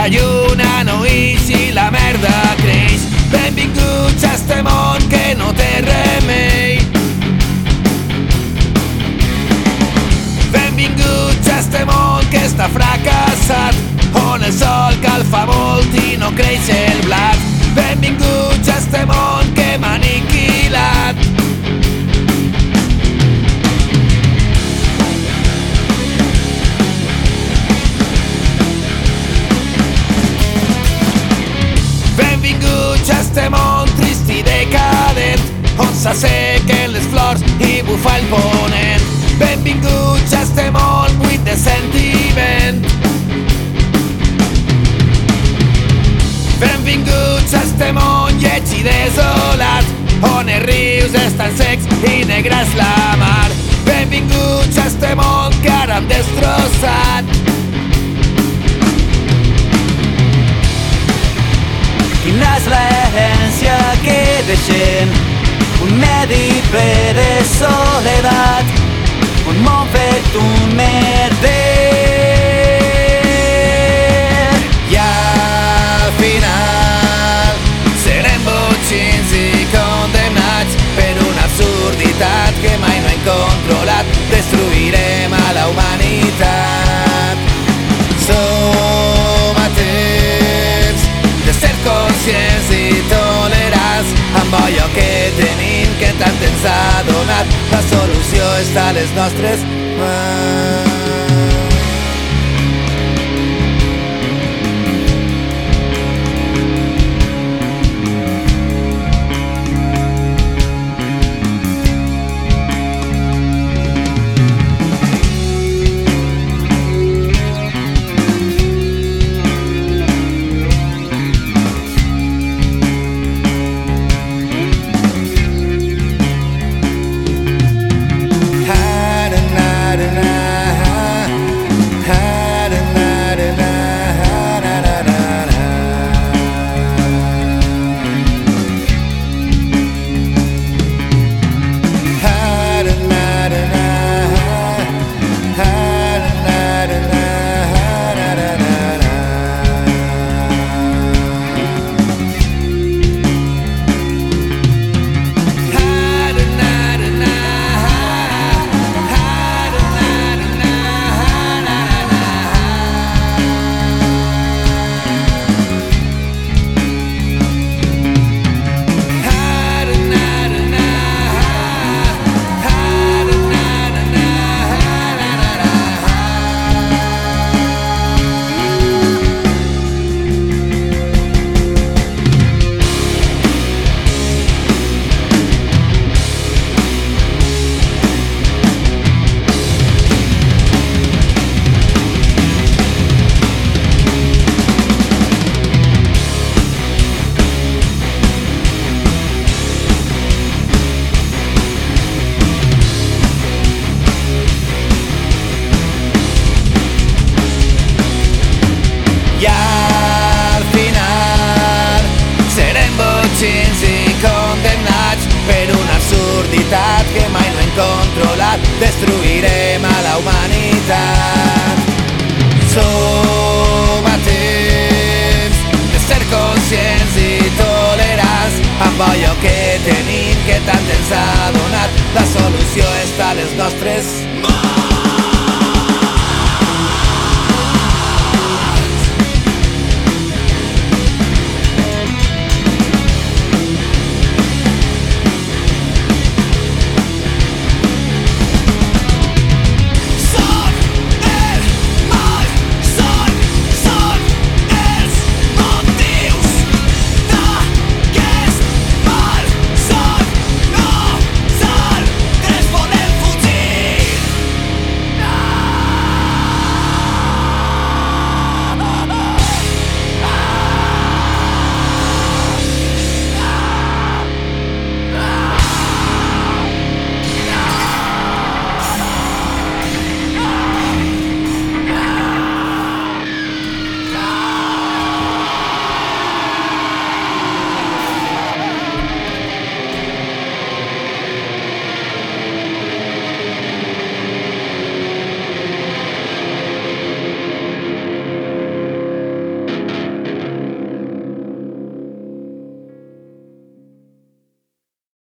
la lluna no ix i la merda creix. Benvinguts a este món que no té remei. Benvinguts a este món que està fracassat, on el sol calfa molt i no creix el blat. Benvinguts a este món que m'ha aniquilat. Benvinguts a este món trist i decadent, on s'assequen les flors i bufa el ponent. Benvinguts a este món buit de sentiment. Benvinguts a este món lleig i desolat, on els rius estan secs i negra és la mar. Benvinguts a este món que ara hem destrossat. Quina és l'herència que deixem? Un medi ple de soledat, un món fet un merder. I al final serem botxins i condemnats per una absurditat que mai no hem controlat. Destruirem a la humanitat. Som a temps de ser conscients i tolerants amb allò que tenim, que tant ens ha donat. La solució està a les nostres mans. I al final serem botxins i condemnats per una absurditat que mai no hem controlat. Destruirem a la humanitat. Som a temps de ser conscients i tolerants amb allò que tenim, que tant ens ha donat. La solució està a les nostres mans.